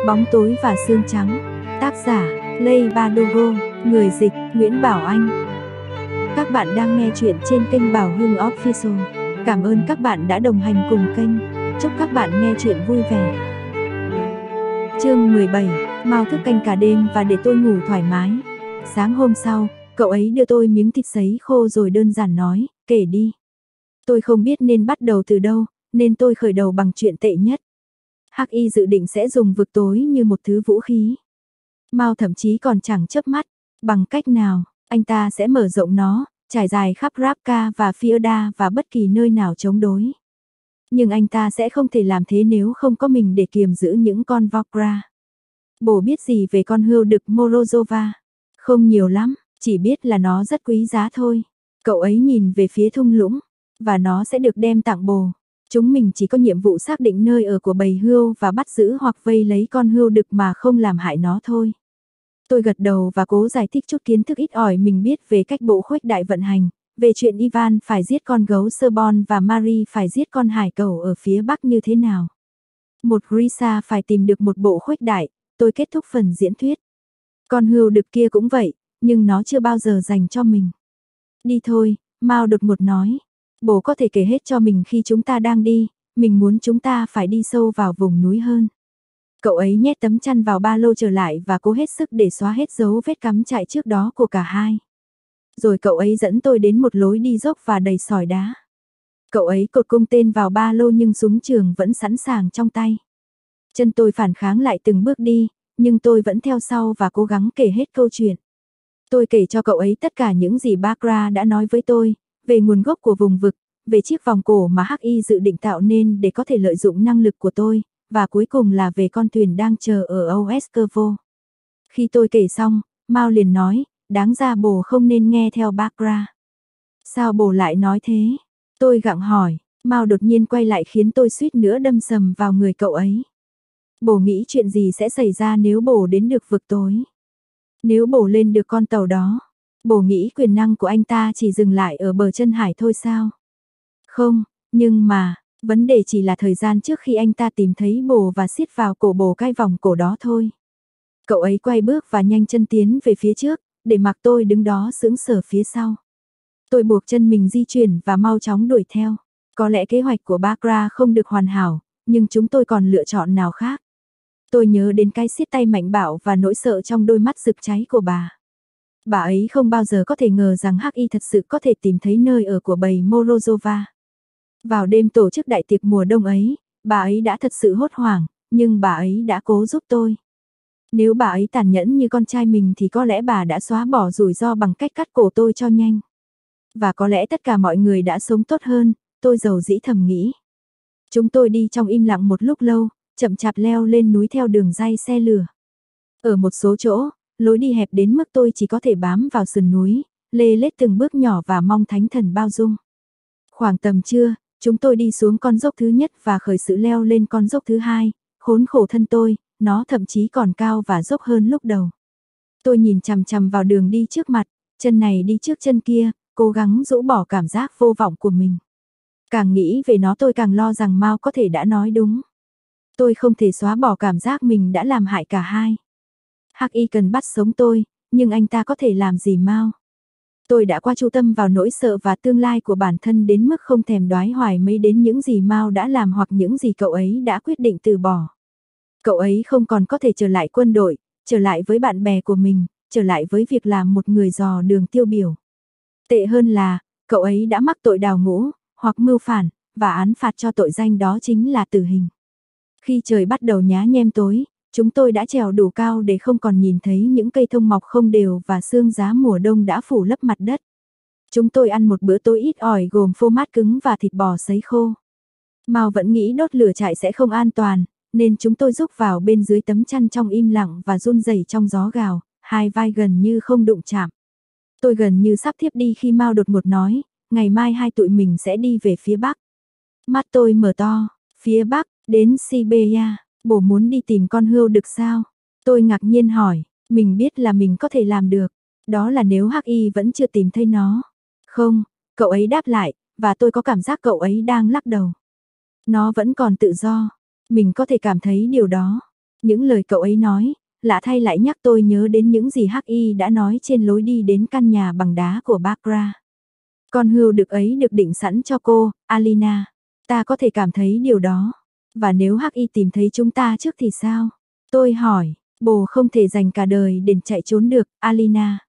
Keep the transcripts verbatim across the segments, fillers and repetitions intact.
Bóng tối và xương trắng. Tác giả: Lay Badogo. Người dịch: Nguyễn Bảo Anh. Các bạn đang nghe chuyện trên kênh Bảo Hưng Official. Cảm ơn các bạn đã đồng hành cùng kênh. Chúc các bạn nghe chuyện vui vẻ. Chương mười bảy. Mao thức canh cả đêm và để tôi ngủ thoải mái. Sáng hôm sau, cậu ấy đưa tôi miếng thịt sấy khô rồi đơn giản nói, kể đi. Tôi không biết nên bắt đầu từ đâu, nên tôi khởi đầu bằng chuyện tệ nhất. Hắc Y dự định sẽ dùng vực tối như một thứ vũ khí. Mao thậm chí còn chẳng chớp mắt. Bằng cách nào, anh ta sẽ mở rộng nó, trải dài khắp Rapka và Fierda và bất kỳ nơi nào chống đối. Nhưng anh ta sẽ không thể làm thế nếu không có mình để kiềm giữ những con Vokra. Bố biết gì về con hươu đực Morozova? Không nhiều lắm, chỉ biết là nó rất quý giá thôi. Cậu ấy nhìn về phía thung lũng, và nó sẽ được đem tặng bồ. Chúng mình chỉ có nhiệm vụ xác định nơi ở của bầy hươu và bắt giữ hoặc vây lấy con hươu đực mà không làm hại nó thôi. Tôi gật đầu và cố giải thích chút kiến thức ít ỏi mình biết về cách bộ khuếch đại vận hành, về chuyện Ivan phải giết con gấu Serbon và Marie phải giết con hải cẩu ở phía bắc như thế nào. Một Grisa phải tìm được một bộ khuếch đại, tôi kết thúc phần diễn thuyết. Con hươu đực kia cũng vậy, nhưng nó chưa bao giờ dành cho mình. Đi thôi, Mao đột ngột nói. Bố có thể kể hết cho mình khi chúng ta đang đi, mình muốn chúng ta phải đi sâu vào vùng núi hơn. Cậu ấy nhét tấm chăn vào ba lô trở lại và cố hết sức để xóa hết dấu vết cắm trại trước đó của cả hai. Rồi cậu ấy dẫn tôi đến một lối đi dốc và đầy sỏi đá. Cậu ấy cột cung tên vào ba lô nhưng súng trường vẫn sẵn sàng trong tay. Chân tôi phản kháng lại từng bước đi, nhưng tôi vẫn theo sau và cố gắng kể hết câu chuyện. Tôi kể cho cậu ấy tất cả những gì Bakra đã nói với tôi, về nguồn gốc của vùng vực, về chiếc vòng cổ mà Hắc Y dự định tạo nên để có thể lợi dụng năng lực của tôi, và cuối cùng là về con thuyền đang chờ ở Oeskervo. Khi tôi kể xong, Mao liền nói, đáng ra bồ không nên nghe theo Bakra. Sao bồ lại nói thế? Tôi gặng hỏi, Mao đột nhiên quay lại khiến tôi suýt nữa đâm sầm vào người cậu ấy. Bồ nghĩ chuyện gì sẽ xảy ra nếu bồ đến được vực tối? Nếu bồ lên được con tàu đó, bồ nghĩ quyền năng của anh ta chỉ dừng lại ở bờ chân hải thôi sao? Không, nhưng mà, vấn đề chỉ là thời gian trước khi anh ta tìm thấy bồ và siết vào cổ bồ cái vòng cổ đó thôi. Cậu ấy quay bước và nhanh chân tiến về phía trước, để mặc tôi đứng đó sững sờ phía sau. Tôi buộc chân mình di chuyển và mau chóng đuổi theo. Có lẽ kế hoạch của Bakra không được hoàn hảo, nhưng chúng tôi còn lựa chọn nào khác. Tôi nhớ đến cái siết tay mạnh bạo và nỗi sợ trong đôi mắt rực cháy của bà. Bà ấy không bao giờ có thể ngờ rằng Hắc Y thật sự có thể tìm thấy nơi ở của bầy Morozova. Vào đêm tổ chức đại tiệc mùa đông ấy, bà ấy đã thật sự hốt hoảng, nhưng bà ấy đã cố giúp tôi. Nếu bà ấy tàn nhẫn như con trai mình thì có lẽ bà đã xóa bỏ rủi ro bằng cách cắt cổ tôi cho nhanh. Và có lẽ tất cả mọi người đã sống tốt hơn, tôi dầu dĩ thầm nghĩ. Chúng tôi đi trong im lặng một lúc lâu, chậm chạp leo lên núi theo đường ray xe lửa. Ở một số chỗ, lối đi hẹp đến mức tôi chỉ có thể bám vào sườn núi, lê lết từng bước nhỏ và mong thánh thần bao dung. Khoảng tầm trưa, chúng tôi đi xuống con dốc thứ nhất và khởi sự leo lên con dốc thứ hai, khốn khổ thân tôi, nó thậm chí còn cao và dốc hơn lúc đầu. Tôi nhìn chằm chằm vào đường đi trước mặt, chân này đi trước chân kia, cố gắng rũ bỏ cảm giác vô vọng của mình. Càng nghĩ về nó tôi càng lo rằng Mao có thể đã nói đúng. Tôi không thể xóa bỏ cảm giác mình đã làm hại cả hai. Hắc Y cần bắt sống tôi, nhưng anh ta có thể làm gì Mao? Tôi đã qua chú tâm vào nỗi sợ và tương lai của bản thân đến mức không thèm đoái hoài mấy đến những gì Mao đã làm hoặc những gì cậu ấy đã quyết định từ bỏ. Cậu ấy không còn có thể trở lại quân đội, trở lại với bạn bè của mình, trở lại với việc làm một người dò đường tiêu biểu. Tệ hơn là, cậu ấy đã mắc tội đào ngũ, hoặc mưu phản, và án phạt cho tội danh đó chính là tử hình. Khi trời bắt đầu nhá nhem tối, chúng tôi đã trèo đủ cao để không còn nhìn thấy những cây thông mọc không đều và sương giá mùa đông đã phủ lấp mặt đất. Chúng tôi ăn một bữa tối ít ỏi gồm phô mát cứng và thịt bò sấy khô. Mao vẫn nghĩ đốt lửa trại sẽ không an toàn, nên chúng tôi rúc vào bên dưới tấm chăn trong im lặng và run rẩy trong gió gào, hai vai gần như không đụng chạm. Tôi gần như sắp thiếp đi khi Mao đột ngột nói, ngày mai hai tụi mình sẽ đi về phía bắc. Mắt tôi mở to, phía bắc, đến Siberia, bố muốn đi tìm con hươu đực sao? Tôi ngạc nhiên hỏi, mình biết là mình có thể làm được, đó là nếu Hắc Y vẫn chưa tìm thấy nó. Không, cậu ấy đáp lại, và tôi có cảm giác cậu ấy đang lắc đầu. Nó vẫn còn tự do, mình có thể cảm thấy điều đó. Những lời cậu ấy nói, lạ thay lại nhắc tôi nhớ đến những gì Hắc Y đã nói trên lối đi đến căn nhà bằng đá của Barbara. Con hươu đực ấy được định sẵn cho cô, Alina. Ta có thể cảm thấy điều đó. Và nếu Hắc Y tìm thấy chúng ta trước thì sao? Tôi hỏi, bồ không thể dành cả đời để chạy trốn được, Alina.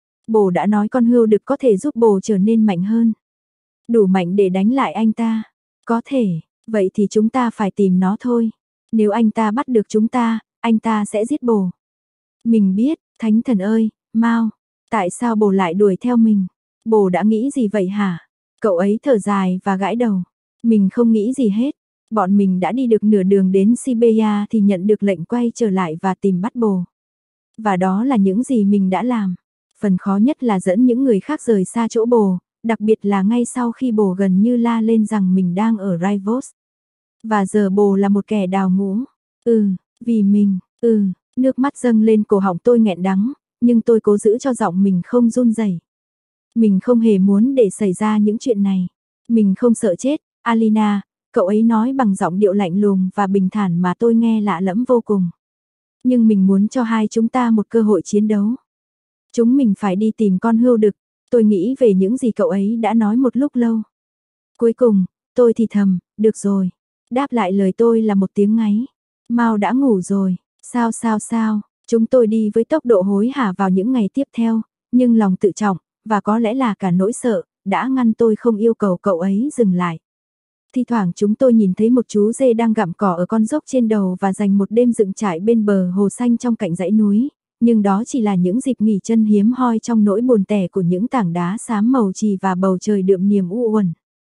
Bồ đã nói con hươu đực có thể giúp bồ trở nên mạnh hơn. Đủ mạnh để đánh lại anh ta. Có thể, vậy thì chúng ta phải tìm nó thôi. Nếu anh ta bắt được chúng ta, anh ta sẽ giết bồ. Mình biết, thánh thần ơi, Mao, tại sao bồ lại đuổi theo mình? Bồ đã nghĩ gì vậy hả? Cậu ấy thở dài và gãi đầu. Mình không nghĩ gì hết. Bọn mình đã đi được nửa đường đến Siberia thì nhận được lệnh quay trở lại và tìm bắt bồ. Và đó là những gì mình đã làm. Phần khó nhất là dẫn những người khác rời xa chỗ bồ, đặc biệt là ngay sau khi bồ gần như la lên rằng mình đang ở Rivos. Và giờ bồ là một kẻ đào ngũ. Ừ, vì mình, ừ, nước mắt dâng lên cổ họng tôi nghẹn đắng, nhưng tôi cố giữ cho giọng mình không run rẩy. Mình không hề muốn để xảy ra những chuyện này. Mình không sợ chết, Alina, cậu ấy nói bằng giọng điệu lạnh lùng và bình thản mà tôi nghe lạ lẫm vô cùng. Nhưng mình muốn cho hai chúng ta một cơ hội chiến đấu. Chúng mình phải đi tìm con hươu đực. Tôi nghĩ về những gì cậu ấy đã nói một lúc lâu. Cuối cùng, tôi thì thầm, được rồi. Đáp lại lời tôi là một tiếng ngáy. Mao đã ngủ rồi, sao sao sao, chúng tôi đi với tốc độ hối hả vào những ngày tiếp theo, nhưng lòng tự trọng, và có lẽ là cả nỗi sợ, đã ngăn tôi không yêu cầu cậu ấy dừng lại. Thi thoảng chúng tôi nhìn thấy một chú dê đang gặm cỏ ở con dốc trên đầu và dành một đêm dựng trại bên bờ hồ xanh trong cạnh dãy núi, nhưng đó chỉ là những dịp nghỉ chân hiếm hoi trong nỗi buồn tẻ của những tảng đá xám màu chì và bầu trời đượm niềm u uẩn.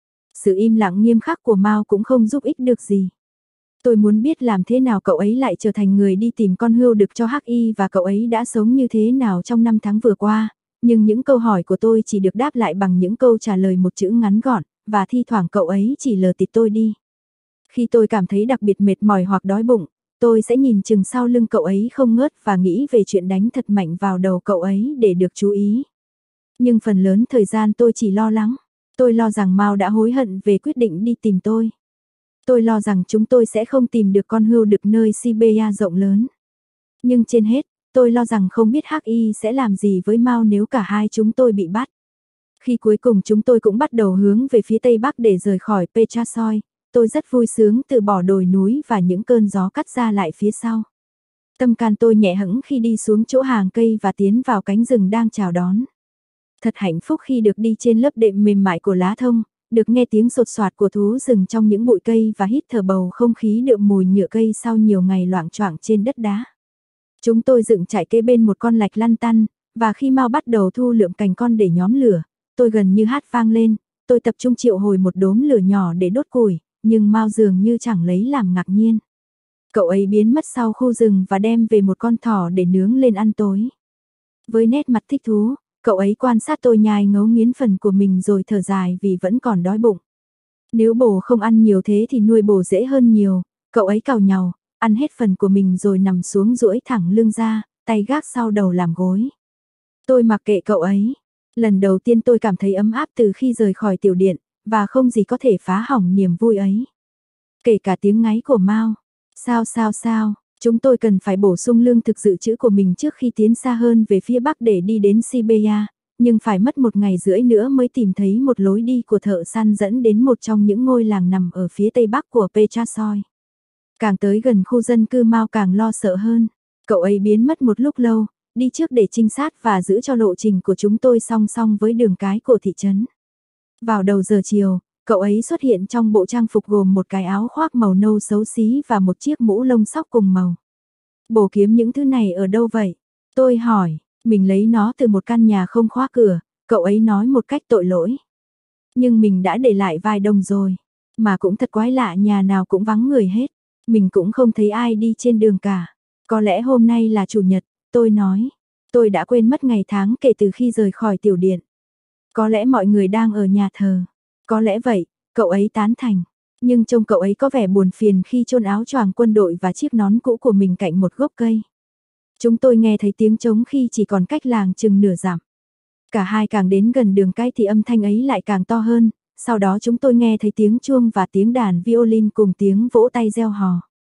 Sự im lặng nghiêm khắc của Mao cũng không giúp ích được gì. Tôi muốn biết làm thế nào cậu ấy lại trở thành người đi tìm con hươu đực cho Hắc Y và cậu ấy đã sống như thế nào trong năm tháng vừa qua, nhưng những câu hỏi của tôi chỉ được đáp lại bằng những câu trả lời một chữ ngắn gọn, và thi thoảng cậu ấy chỉ lờ tịt tôi đi. Khi tôi cảm thấy đặc biệt mệt mỏi hoặc đói bụng, tôi sẽ nhìn chừng sau lưng cậu ấy không ngớt và nghĩ về chuyện đánh thật mạnh vào đầu cậu ấy để được chú ý. Nhưng phần lớn thời gian tôi chỉ lo lắng. Tôi lo rằng Mao đã hối hận về quyết định đi tìm tôi. Tôi lo rằng chúng tôi sẽ không tìm được con hươu đực nơi Siberia rộng lớn. Nhưng trên hết, tôi lo rằng không biết Hắc Y sẽ làm gì với Mao nếu cả hai chúng tôi bị bắt. Khi cuối cùng chúng tôi cũng bắt đầu hướng về phía tây bắc để rời khỏi Petrasoi, tôi rất vui sướng từ bỏ đồi núi và những cơn gió cắt ra lại phía sau. Tâm can tôi nhẹ hẫng khi đi xuống chỗ hàng cây và tiến vào cánh rừng đang chào đón. Thật hạnh phúc khi được đi trên lớp đệm mềm mại của lá thông, được nghe tiếng sột soạt của thú rừng trong những bụi cây và hít thở bầu không khí đượm mùi nhựa cây sau nhiều ngày loạng choạng trên đất đá. Chúng tôi dựng trại kế bên một con lạch lăn tăn, và khi Mao bắt đầu thu lượm cành con để nhóm lửa, tôi gần như hát vang lên, tôi tập trung triệu hồi một đốm lửa nhỏ để đốt củi, nhưng Mao dường như chẳng lấy làm ngạc nhiên. Cậu ấy biến mất sau khu rừng và đem về một con thỏ để nướng lên ăn tối. Với nét mặt thích thú, cậu ấy quan sát tôi nhai ngấu nghiến phần của mình rồi thở dài vì vẫn còn đói bụng. Nếu bồ không ăn nhiều thế thì nuôi bồ dễ hơn nhiều, cậu ấy càu nhàu, ăn hết phần của mình rồi nằm xuống duỗi thẳng lưng ra, tay gác sau đầu làm gối. Tôi mặc kệ cậu ấy. Lần đầu tiên tôi cảm thấy ấm áp từ khi rời khỏi tiểu điện, và không gì có thể phá hỏng niềm vui ấy. Kể cả tiếng ngáy của Mao. Sao sao sao, chúng tôi cần phải bổ sung lương thực dự trữ của mình trước khi tiến xa hơn về phía bắc để đi đến Siberia, nhưng phải mất một ngày rưỡi nữa mới tìm thấy một lối đi của thợ săn dẫn đến một trong những ngôi làng nằm ở phía tây bắc của Petrasoi. Càng tới gần khu dân cư Mao càng lo sợ hơn. Cậu ấy biến mất một lúc lâu, đi trước để trinh sát và giữ cho lộ trình của chúng tôi song song với đường cái của thị trấn. Vào đầu giờ chiều, cậu ấy xuất hiện trong bộ trang phục gồm một cái áo khoác màu nâu xấu xí và một chiếc mũ lông sóc cùng màu. Bồ kiếm những thứ này ở đâu vậy? Tôi hỏi, mình lấy nó từ một căn nhà không khóa cửa, cậu ấy nói một cách tội lỗi. Nhưng mình đã để lại vài đồng rồi, mà cũng thật quái lạ, nhà nào cũng vắng người hết, mình cũng không thấy ai đi trên đường cả. Có lẽ hôm nay là chủ nhật, tôi nói, tôi đã quên mất ngày tháng kể từ khi rời khỏi tiểu điện. Có lẽ mọi người đang ở nhà thờ. Có lẽ vậy, cậu ấy tán thành. Nhưng trông cậu ấy có vẻ buồn phiền khi chôn áo choàng quân đội và chiếc nón cũ của mình cạnh một gốc cây. Chúng tôi nghe thấy tiếng trống khi chỉ còn cách làng chừng nửa dặm. Cả hai càng đến gần đường cái thì âm thanh ấy lại càng to hơn. Sau đó chúng tôi nghe thấy tiếng chuông và tiếng đàn violin cùng tiếng vỗ tay reo hò.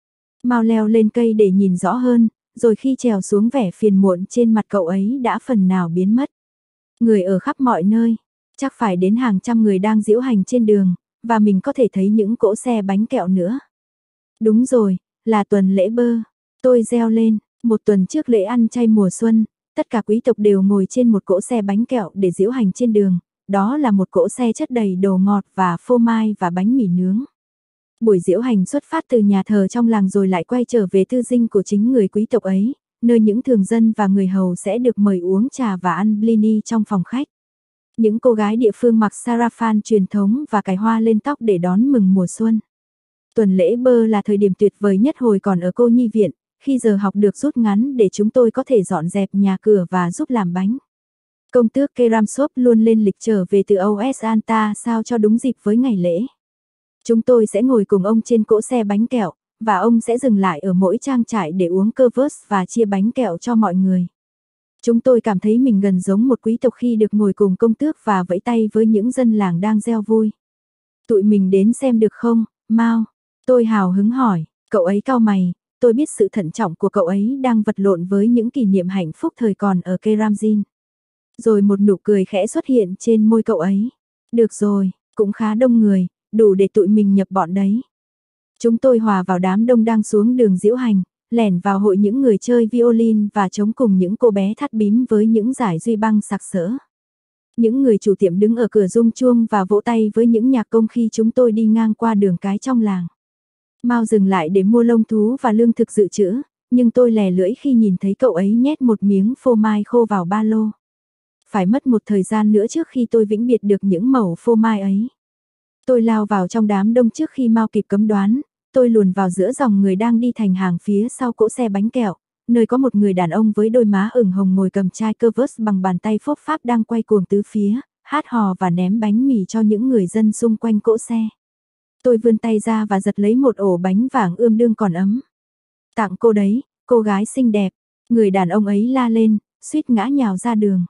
Mao leo lên cây để nhìn rõ hơn, rồi khi trèo xuống vẻ phiền muộn trên mặt cậu ấy đã phần nào biến mất. Người ở khắp mọi nơi, chắc phải đến hàng trăm người đang diễu hành trên đường, và mình có thể thấy những cỗ xe bánh kẹo nữa. Đúng rồi, là tuần lễ bơ. Tôi reo lên, một tuần trước lễ ăn chay mùa xuân, tất cả quý tộc đều ngồi trên một cỗ xe bánh kẹo để diễu hành trên đường. Đó là một cỗ xe chất đầy đồ ngọt và phô mai và bánh mì nướng. Buổi diễu hành xuất phát từ nhà thờ trong làng rồi lại quay trở về tư dinh của chính người quý tộc ấy, nơi những thường dân và người hầu sẽ được mời uống trà và ăn blini trong phòng khách. Những cô gái địa phương mặc sarafan truyền thống và cài hoa lên tóc để đón mừng mùa xuân. Tuần lễ bơ là thời điểm tuyệt vời nhất hồi còn ở cô nhi viện, khi giờ học được rút ngắn để chúng tôi có thể dọn dẹp nhà cửa và giúp làm bánh. Công tước Keramsop luôn lên lịch trở về từ Oesanta sao cho đúng dịp với ngày lễ. Chúng tôi sẽ ngồi cùng ông trên cỗ xe bánh kẹo, và ông sẽ dừng lại ở mỗi trang trại để uống kvass và chia bánh kẹo cho mọi người. Chúng tôi cảm thấy mình gần giống một quý tộc khi được ngồi cùng công tước và vẫy tay với những dân làng đang reo vui. Tụi mình đến xem được không, Mao? Tôi hào hứng hỏi, cậu ấy cau mày, tôi biết sự thận trọng của cậu ấy đang vật lộn với những kỷ niệm hạnh phúc thời còn ở Keramzin. Rồi một nụ cười khẽ xuất hiện trên môi cậu ấy. Được rồi, cũng khá đông người, đủ để tụi mình nhập bọn đấy. Chúng tôi hòa vào đám đông đang xuống đường diễu hành, lẻn vào hội những người chơi violin và trống cùng những cô bé thắt bím với những dải duy băng sặc sỡ. Những người chủ tiệm đứng ở cửa rung chuông và vỗ tay với những nhạc công khi chúng tôi đi ngang qua đường cái trong làng. Mao dừng lại để mua lông thú và lương thực dự trữ, nhưng tôi lè lưỡi khi nhìn thấy cậu ấy nhét một miếng phô mai khô vào ba lô. Phải mất một thời gian nữa trước khi tôi vĩnh biệt được những mẩu phô mai ấy. Tôi lao vào trong đám đông trước khi Mao kịp cấm đoán, tôi luồn vào giữa dòng người đang đi thành hàng phía sau cỗ xe bánh kẹo, nơi có một người đàn ông với đôi má ửng hồng ngồi cầm chai kvass bằng bàn tay phốp pháp đang quay cuồng tứ phía, hát hò và ném bánh mì cho những người dân xung quanh cỗ xe. Tôi vươn tay ra và giật lấy một ổ bánh vàng ươm đương còn ấm. Tặng cô đấy, cô gái xinh đẹp, người đàn ông ấy la lên, suýt ngã nhào ra đường.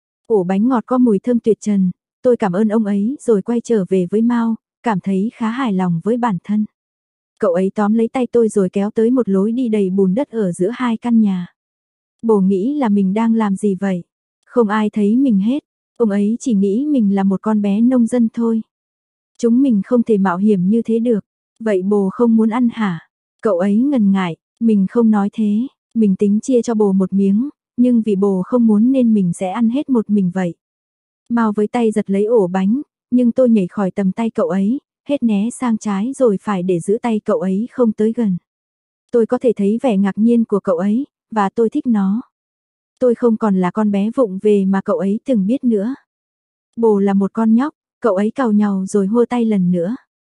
Ổ bánh ngọt có mùi thơm tuyệt trần, tôi cảm ơn ông ấy rồi quay trở về với Mao, cảm thấy khá hài lòng với bản thân. Cậu ấy tóm lấy tay tôi rồi kéo tới một lối đi đầy bùn đất ở giữa hai căn nhà. Bồ nghĩ là mình đang làm gì vậy? Không ai thấy mình hết, ông ấy chỉ nghĩ mình là một con bé nông dân thôi. Chúng mình không thể mạo hiểm như thế được, vậy bồ không muốn ăn hả? Cậu ấy ngần ngại, mình không nói thế, mình tính chia cho bồ một miếng, nhưng vì bồ không muốn nên mình sẽ ăn hết một mình vậy. Mao với tay giật lấy ổ bánh, nhưng tôi nhảy khỏi tầm tay cậu ấy, hết né sang trái rồi phải để giữ tay cậu ấy không tới gần. Tôi có thể thấy vẻ ngạc nhiên của cậu ấy, và tôi thích nó. Tôi không còn là con bé vụng về mà cậu ấy từng biết nữa. Bồ là một con nhóc, cậu ấy càu nhàu rồi hô tay lần nữa.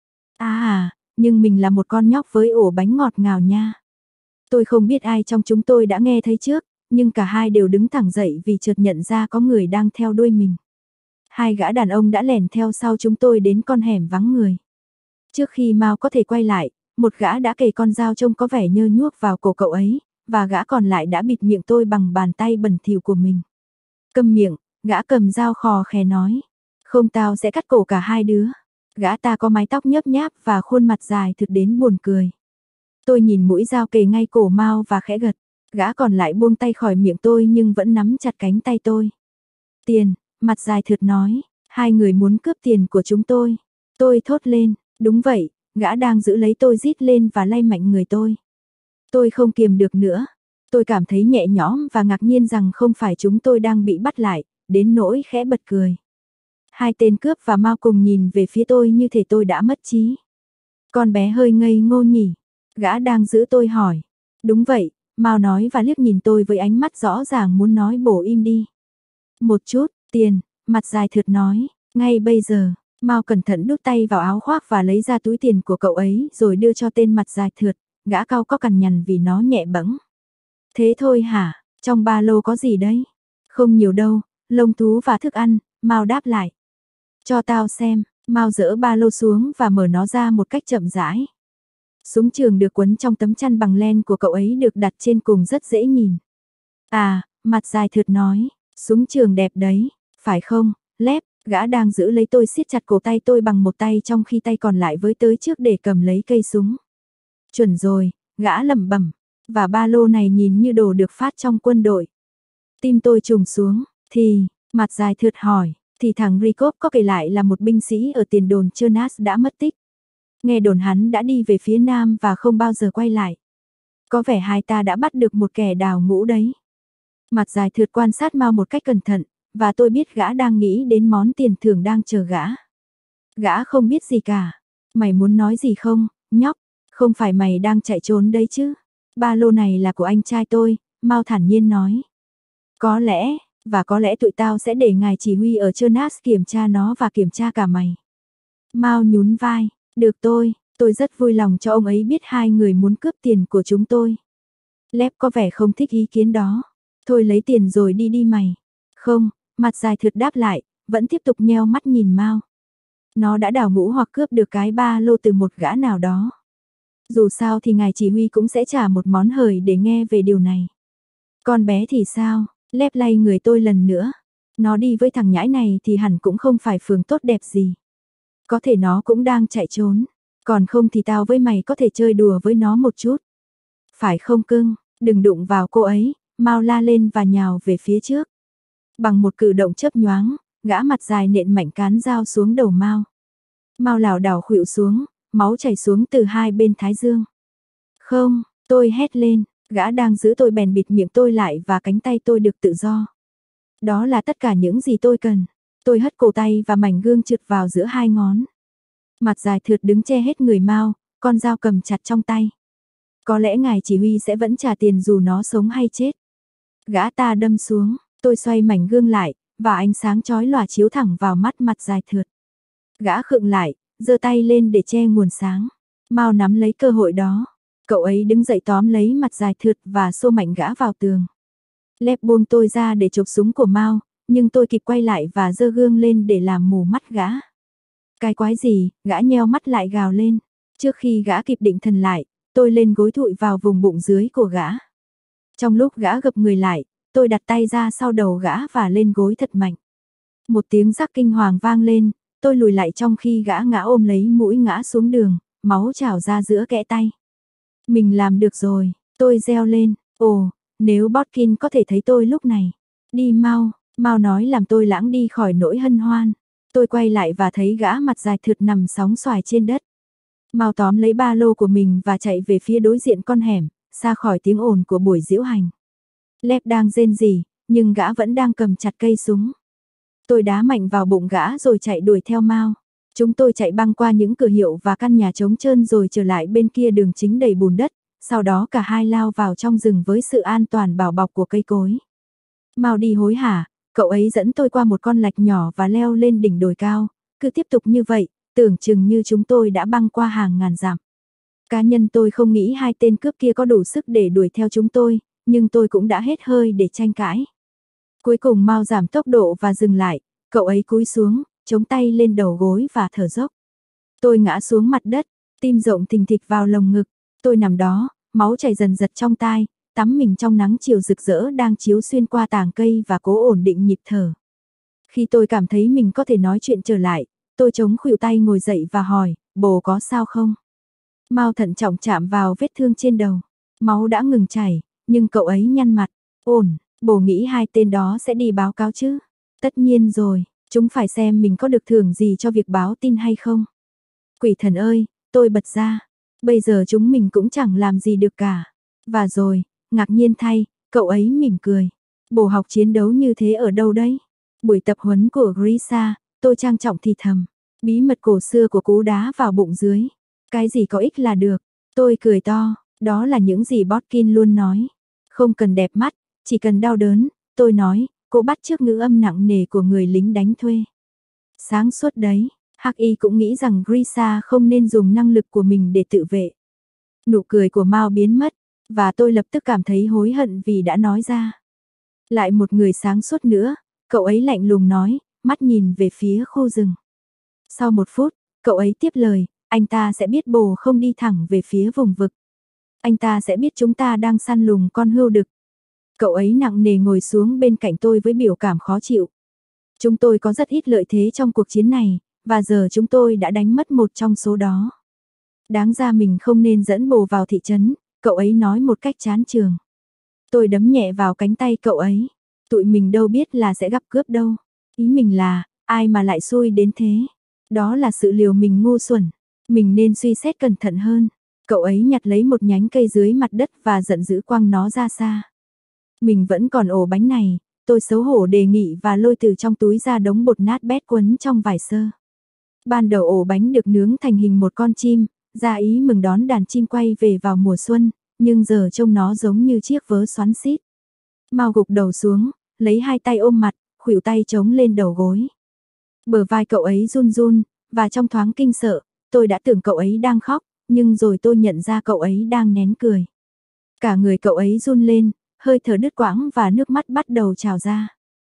À, nhưng mình là một con nhóc với ổ bánh ngọt ngào nha. Tôi không biết ai trong chúng tôi đã nghe thấy trước, nhưng cả hai đều đứng thẳng dậy vì chợt nhận ra có người đang theo đuôi mình. Hai gã đàn ông đã lèn theo sau chúng tôi đến con hẻm vắng người. Trước khi Mao có thể quay lại, một gã đã kề con dao trông có vẻ nhơ nhuốc vào cổ cậu ấy, và gã còn lại đã bịt miệng tôi bằng bàn tay bẩn thỉu của mình. Câm miệng, gã cầm dao khò khè nói. Không, tao sẽ cắt cổ cả hai đứa. Gã ta có mái tóc nhớp nháp và khuôn mặt dài thực đến buồn cười. Tôi nhìn mũi dao kề ngay cổ Mao và khẽ gật. Gã còn lại buông tay khỏi miệng tôi nhưng vẫn nắm chặt cánh tay tôi. Tiền, mặt dài thượt nói. Hai người muốn cướp tiền của chúng tôi. Tôi thốt lên. Đúng vậy, gã đang giữ lấy tôi rít lên và lay mạnh người tôi. Tôi không kiềm được nữa. Tôi cảm thấy nhẹ nhõm và ngạc nhiên rằng không phải chúng tôi đang bị bắt lại, đến nỗi khẽ bật cười. Hai tên cướp và Mao cùng nhìn về phía tôi như thể tôi đã mất trí. Con bé hơi ngây ngô nhỉ? Gã đang giữ tôi hỏi. Đúng vậy, Mao nói và liếc nhìn tôi với ánh mắt rõ ràng muốn nói bổ im đi. Một chút, tiền, mặt dài thượt nói, ngay bây giờ. Mao cẩn thận đút tay vào áo khoác và lấy ra túi tiền của cậu ấy rồi đưa cho tên mặt dài thượt, gã cau có cằn nhằn vì nó nhẹ bẫng. Thế thôi hả, trong ba lô có gì đấy? Không nhiều đâu, lông thú và thức ăn, Mao đáp lại. Cho tao xem, Mao dỡ ba lô xuống và mở nó ra một cách chậm rãi. Súng trường được quấn trong tấm chăn bằng len của cậu ấy được đặt trên cùng rất dễ nhìn. À, mặt dài thượt nói, súng trường đẹp đấy, phải không, Lép? Gã đang giữ lấy tôi siết chặt cổ tay tôi bằng một tay trong khi tay còn lại với tới trước để cầm lấy cây súng. Chuẩn rồi, gã lẩm bẩm, và ba lô này nhìn như đồ được phát trong quân đội. Tim tôi trùng xuống, thì, mặt dài thượt hỏi, thì thằng Rikov có kể lại là một binh sĩ ở tiền đồn Chernas đã mất tích. Nghe đồn hắn đã đi về phía nam và không bao giờ quay lại. Có vẻ hai ta đã bắt được một kẻ đào ngũ đấy. Mặt dài thượt quan sát Mao một cách cẩn thận, và tôi biết gã đang nghĩ đến món tiền thưởng đang chờ gã. Gã không biết gì cả. Mày muốn nói gì không, nhóc? Không phải mày đang chạy trốn đấy chứ? Ba lô này là của anh trai tôi, Mao thản nhiên nói. Có lẽ, và có lẽ tụi tao sẽ để ngài chỉ huy ở Chernas kiểm tra nó và kiểm tra cả mày. Mao nhún vai, được tôi, tôi rất vui lòng cho ông ấy biết hai người muốn cướp tiền của chúng tôi. Lép có vẻ không thích ý kiến đó. Thôi lấy tiền rồi đi đi mày. Không, mặt dài thượt đáp lại, vẫn tiếp tục nheo mắt nhìn Mao. Nó đã đào ngũ hoặc cướp được cái ba lô từ một gã nào đó. Dù sao thì ngài chỉ huy cũng sẽ trả một món hời để nghe về điều này. Con bé thì sao? Lép lay người tôi lần nữa. Nó đi với thằng nhãi này thì hẳn cũng không phải phường tốt đẹp gì. Có thể nó cũng đang chạy trốn. Còn không thì tao với mày có thể chơi đùa với nó một chút. Phải không cưng? Đừng đụng vào cô ấy. Mao la lên và nhào về phía trước. Bằng một cử động chớp nhoáng, gã mặt dài nện mạnh cán dao xuống đầu Mao. Mao lảo đảo khuỵu xuống, máu chảy xuống từ hai bên thái dương. Không, tôi hét lên, gã đang giữ tôi bèn bịt miệng tôi lại và cánh tay tôi được tự do. Đó là tất cả những gì tôi cần. Tôi hất cổ tay và mảnh gương trượt vào giữa hai ngón. Mặt dài thượt đứng che hết người Mao, con dao cầm chặt trong tay. Có lẽ ngài chỉ huy sẽ vẫn trả tiền dù nó sống hay chết. Gã ta đâm xuống, tôi xoay mảnh gương lại, và ánh sáng chói lòa chiếu thẳng vào mắt mặt dài thượt. Gã khựng lại, giơ tay lên để che nguồn sáng. Mao nắm lấy cơ hội đó. Cậu ấy đứng dậy tóm lấy mặt dài thượt và xô mạnh gã vào tường. Lép buông tôi ra để chộp súng của Mao, nhưng tôi kịp quay lại và giơ gương lên để làm mù mắt gã. Cái quái gì, gã nheo mắt lại gào lên. Trước khi gã kịp định thần lại, tôi lên gối thụi vào vùng bụng dưới của gã. Trong lúc gã gập người lại, tôi đặt tay ra sau đầu gã và lên gối thật mạnh. Một tiếng rắc kinh hoàng vang lên, tôi lùi lại trong khi gã ngã ôm lấy mũi ngã xuống đường, máu trào ra giữa kẽ tay. Mình làm được rồi, tôi reo lên, ồ, nếu Botkin có thể thấy tôi lúc này. Đi mau, Mao nói làm tôi lãng đi khỏi nỗi hân hoan. Tôi quay lại và thấy gã mặt dài thượt nằm sóng xoài trên đất. Mao tóm lấy ba lô của mình và chạy về phía đối diện con hẻm, xa khỏi tiếng ồn của buổi diễu hành. Lép đang rên rỉ, nhưng gã vẫn đang cầm chặt cây súng. Tôi đá mạnh vào bụng gã rồi chạy đuổi theo Mao. Chúng tôi chạy băng qua những cửa hiệu và căn nhà trống trơn rồi trở lại bên kia đường chính đầy bùn đất, sau đó cả hai lao vào trong rừng với sự an toàn bảo bọc của cây cối. Mao đi hối hả, cậu ấy dẫn tôi qua một con lạch nhỏ và leo lên đỉnh đồi cao, cứ tiếp tục như vậy, tưởng chừng như chúng tôi đã băng qua hàng ngàn dặm. Cá nhân tôi không nghĩ hai tên cướp kia có đủ sức để đuổi theo chúng tôi, nhưng tôi cũng đã hết hơi để tranh cãi. Cuối cùng Mao giảm tốc độ và dừng lại, cậu ấy cúi xuống, chống tay lên đầu gối và thở dốc. Tôi ngã xuống mặt đất, tim rộng thình thịch vào lồng ngực, tôi nằm đó, máu chảy dần dật trong tai, tắm mình trong nắng chiều rực rỡ đang chiếu xuyên qua tàng cây và cố ổn định nhịp thở. Khi tôi cảm thấy mình có thể nói chuyện trở lại, tôi chống khuỷu tay ngồi dậy và hỏi, bồ có sao không? Mao thận trọng chạm vào vết thương trên đầu, máu đã ngừng chảy, nhưng cậu ấy nhăn mặt, ổn, bồ nghĩ hai tên đó sẽ đi báo cáo chứ? Tất nhiên rồi, chúng phải xem mình có được thưởng gì cho việc báo tin hay không. Quỷ thần ơi, tôi bật ra, bây giờ chúng mình cũng chẳng làm gì được cả. Và rồi, ngạc nhiên thay, cậu ấy mỉm cười. Bồ học chiến đấu như thế ở đâu đấy? Buổi tập huấn của Grisa, tôi trang trọng thì thầm. Bí mật cổ xưa của cú đá vào bụng dưới. Cái gì có ích là được. Tôi cười to, đó là những gì Botkin luôn nói. Không cần đẹp mắt, chỉ cần đau đớn, tôi nói, cô bắt chước ngữ âm nặng nề của người lính đánh thuê. Sáng suốt đấy, Hắc Y cũng nghĩ rằng Grisa không nên dùng năng lực của mình để tự vệ. Nụ cười của Mao biến mất, và tôi lập tức cảm thấy hối hận vì đã nói ra. Lại một người sáng suốt nữa, cậu ấy lạnh lùng nói, mắt nhìn về phía khu rừng. Sau một phút, cậu ấy tiếp lời, anh ta sẽ biết bồ không đi thẳng về phía vùng vực. Anh ta sẽ biết chúng ta đang săn lùng con hươu đực. Cậu ấy nặng nề ngồi xuống bên cạnh tôi với biểu cảm khó chịu. Chúng tôi có rất ít lợi thế trong cuộc chiến này, và giờ chúng tôi đã đánh mất một trong số đó. Đáng ra mình không nên dẫn bồ vào thị trấn, cậu ấy nói một cách chán chường. Tôi đấm nhẹ vào cánh tay cậu ấy. Tụi mình đâu biết là sẽ gặp cướp đâu. Ý mình là, ai mà lại xui đến thế. Đó là sự liều mình ngu xuẩn. Mình nên suy xét cẩn thận hơn. Cậu ấy nhặt lấy một nhánh cây dưới mặt đất và giận dữ quăng nó ra xa. Mình vẫn còn ổ bánh này. Tôi xấu hổ đề nghị và lôi từ trong túi ra đống bột nát bét quấn trong vải sơ. Ban đầu ổ bánh được nướng thành hình một con chim, ra ý mừng đón đàn chim quay về vào mùa xuân, nhưng giờ trông nó giống như chiếc vớ xoắn xít. Mao gục đầu xuống, lấy hai tay ôm mặt, khuỷu tay chống lên đầu gối. Bờ vai cậu ấy run run, và trong thoáng kinh sợ, tôi đã tưởng cậu ấy đang khóc, nhưng rồi tôi nhận ra cậu ấy đang nén cười. Cả người cậu ấy run lên, hơi thở đứt quãng và nước mắt bắt đầu trào ra.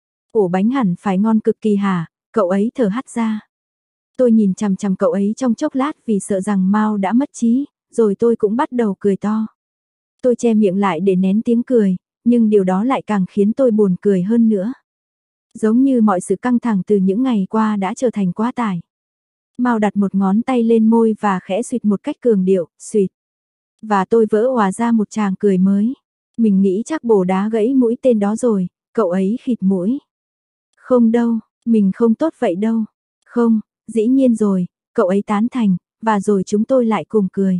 Ổ bánh hẳn phải ngon cực kỳ hả? Cậu ấy thở hắt ra. Tôi nhìn chằm chằm cậu ấy trong chốc lát vì sợ rằng Mao đã mất trí, rồi tôi cũng bắt đầu cười to. Tôi che miệng lại để nén tiếng cười, nhưng điều đó lại càng khiến tôi buồn cười hơn nữa. Giống như mọi sự căng thẳng từ những ngày qua đã trở thành quá tải. Mao đặt một ngón tay lên môi và khẽ suýt một cách cường điệu, suýt. Và tôi vỡ òa ra một tràng cười mới. Mình nghĩ chắc bồ đá gãy mũi tên đó rồi, cậu ấy khịt mũi. Không đâu, mình không tốt vậy đâu. Không, dĩ nhiên rồi, cậu ấy tán thành, và rồi chúng tôi lại cùng cười.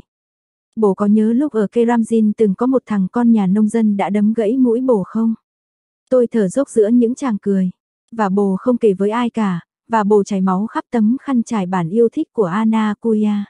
Bồ có nhớ lúc ở Keramzin từng có một thằng con nhà nông dân đã đấm gãy mũi bồ không? Tôi thở dốc giữa những tràng cười. Và bồ không kể với ai cả, và bồ chảy máu khắp tấm khăn trải bản yêu thích của Anna Kuya.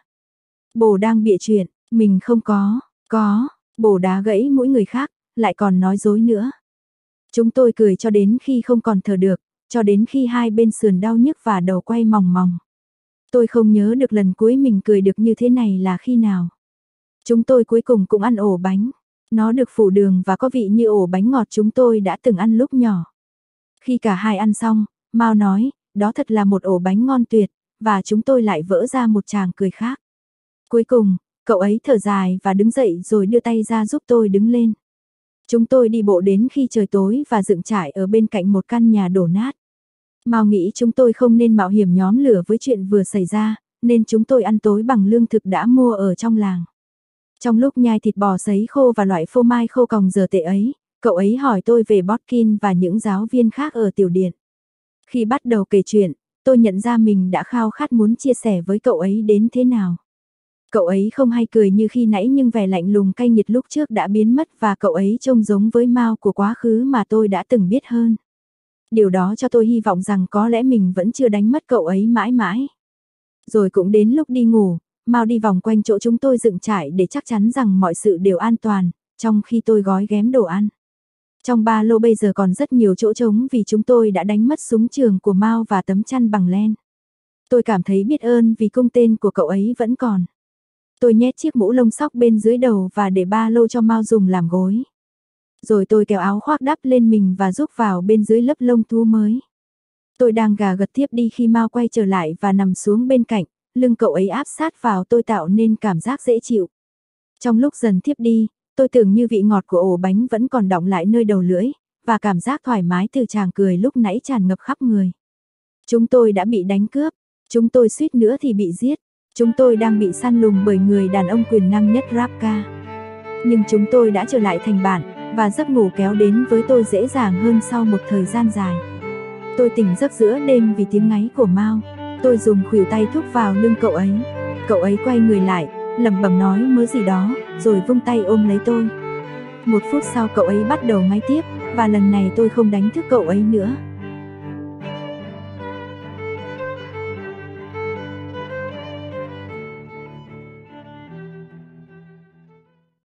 Bồ đang bịa chuyện, mình không có, có, bồ đá gãy mũi người khác, lại còn nói dối nữa. Chúng tôi cười cho đến khi không còn thở được, cho đến khi hai bên sườn đau nhức và đầu quay mòng mòng. Tôi không nhớ được lần cuối mình cười được như thế này là khi nào. Chúng tôi cuối cùng cũng ăn ổ bánh. Nó được phủ đường và có vị như ổ bánh ngọt chúng tôi đã từng ăn lúc nhỏ. Khi cả hai ăn xong, Mao nói, đó thật là một ổ bánh ngon tuyệt, và chúng tôi lại vỡ ra một tràng cười khác. Cuối cùng, cậu ấy thở dài và đứng dậy rồi đưa tay ra giúp tôi đứng lên. Chúng tôi đi bộ đến khi trời tối và dựng trại ở bên cạnh một căn nhà đổ nát. Mao nghĩ chúng tôi không nên mạo hiểm nhóm lửa với chuyện vừa xảy ra, nên chúng tôi ăn tối bằng lương thực đã mua ở trong làng. Trong lúc nhai thịt bò sấy khô và loại phô mai khô còng giờ tệ ấy, cậu ấy hỏi tôi về Botkin và những giáo viên khác ở tiểu điện. Khi bắt đầu kể chuyện, tôi nhận ra mình đã khao khát muốn chia sẻ với cậu ấy đến thế nào. Cậu ấy không hay cười như khi nãy nhưng vẻ lạnh lùng cay nghiệt lúc trước đã biến mất và cậu ấy trông giống với Mao của quá khứ mà tôi đã từng biết hơn. Điều đó cho tôi hy vọng rằng có lẽ mình vẫn chưa đánh mất cậu ấy mãi mãi. Rồi cũng đến lúc đi ngủ, Mao đi vòng quanh chỗ chúng tôi dựng trại để chắc chắn rằng mọi sự đều an toàn, trong khi tôi gói ghém đồ ăn. Trong ba lô bây giờ còn rất nhiều chỗ trống vì chúng tôi đã đánh mất súng trường của Mao và tấm chăn bằng len. Tôi cảm thấy biết ơn vì cung tên của cậu ấy vẫn còn. Tôi nhét chiếc mũ lông sóc bên dưới đầu và để ba lô cho Mao dùng làm gối. Rồi tôi kéo áo khoác đắp lên mình và rúc vào bên dưới lớp lông thú mới. Tôi đang gà gật tiếp đi khi Mao quay trở lại và nằm xuống bên cạnh, lưng cậu ấy áp sát vào tôi tạo nên cảm giác dễ chịu. Trong lúc dần thiếp đi, tôi tưởng như vị ngọt của ổ bánh vẫn còn đọng lại nơi đầu lưỡi, và cảm giác thoải mái từ tràng cười lúc nãy tràn ngập khắp người. Chúng tôi đã bị đánh cướp, chúng tôi suýt nữa thì bị giết, chúng tôi đang bị săn lùng bởi người đàn ông quyền năng nhất Rapka. Nhưng chúng tôi đã trở lại thành bạn, và giấc ngủ kéo đến với tôi dễ dàng hơn sau một thời gian dài. Tôi tỉnh giấc giữa đêm vì tiếng ngáy của Mao. Tôi dùng khuỷu tay thúc vào lưng cậu ấy. Cậu ấy quay người lại, lẩm bẩm nói mớ gì đó, rồi vung tay ôm lấy tôi. Một phút sau cậu ấy bắt đầu ngáy tiếp, và lần này tôi không đánh thức cậu ấy nữa.